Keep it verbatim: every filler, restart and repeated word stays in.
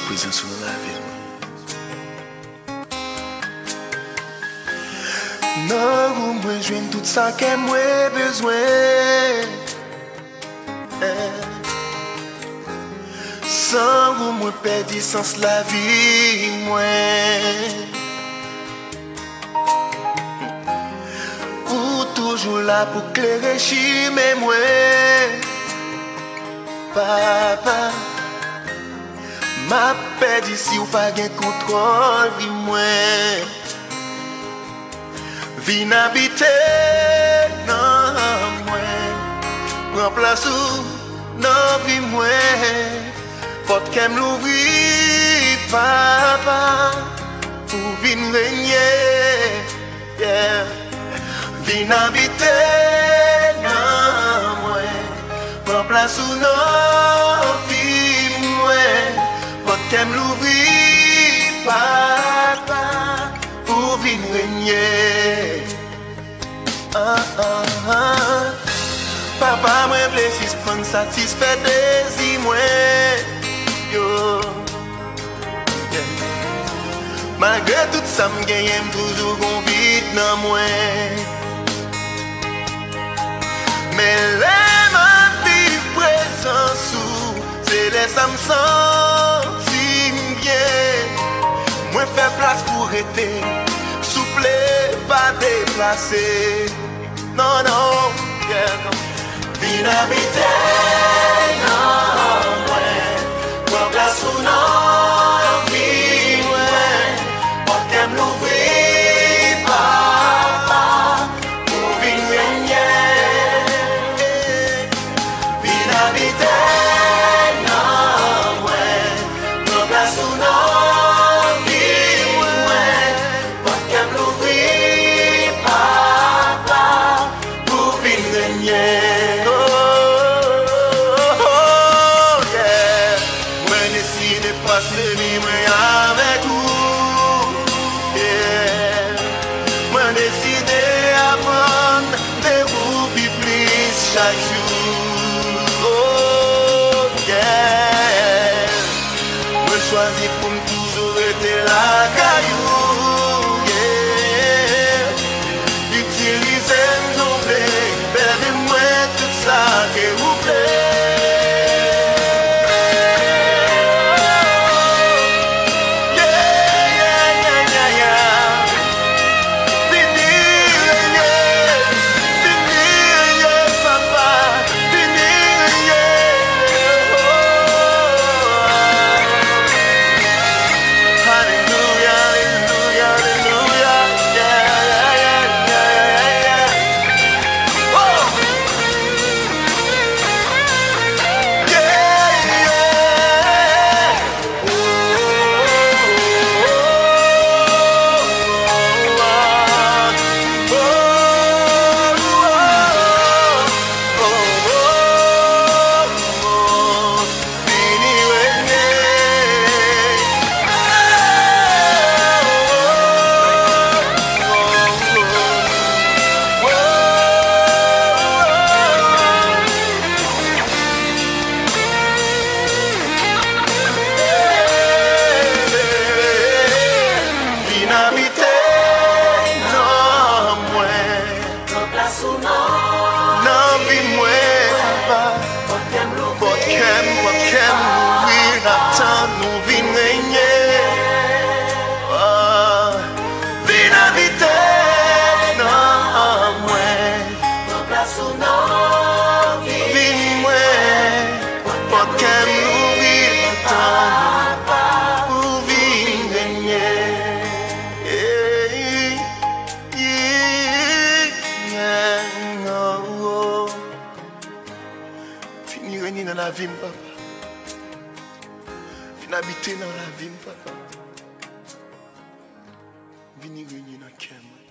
présence dans la vie. Non, vous moi joigne tout ça que moi besoin. Sans vous moi perdre sens la vie moi. Ou toujours là pour clairer mais moi. Papa, ma perdu si ou pas gen contrôle vie moi. Vin habiter dans moi. Prends place ou dans vie moi. Faut qu'elle l'ouvrir, papa, pour vin régner. Yeah. Vin habiter dans moi. Prends place ou non vie moi. Faut qu'elle l'ouvrir, papa, pour vin régner. Ah, ah, ah. Papa, moi, blessis, prendre satisfait désir, moi. Yo. Yeah. Malgré tout ça, me gagne toujours convite dans moi. Mais les ma vie présent sous, c'est les ça me sentir bien. Moi, faire place pour être souple, pas déplacé. Non, non, yeah, non. Vin habiter dans moi. Prends place ou non, vie moi. Pas qu'elle l'ouvrir, papa, pour vin régner. Vin habiter dans moi. Prends place ou non, vie moi. Pas qu'elle l'ouvrir, papa, pour vin régner. Passer vivre avec vous, yeah. Moi décidé apprendre de vous vivre plus chaque jour, oh yeah. Moi choisi pour me toujours être la caillou, yeah. Utiliser mon blé, perdez-moi tout ça que vous plaît. Nous vin régner, oh, vin habiter dans moi. Prends place ou non, vin moi. Pas qu'elle m'ouvrir tant pour vin régner. Yeah, yeah, yeah, oh, oh. Fini régner dans la vie, papa. Vin habiter dans la vie, papa. Vini régner dans le cœur.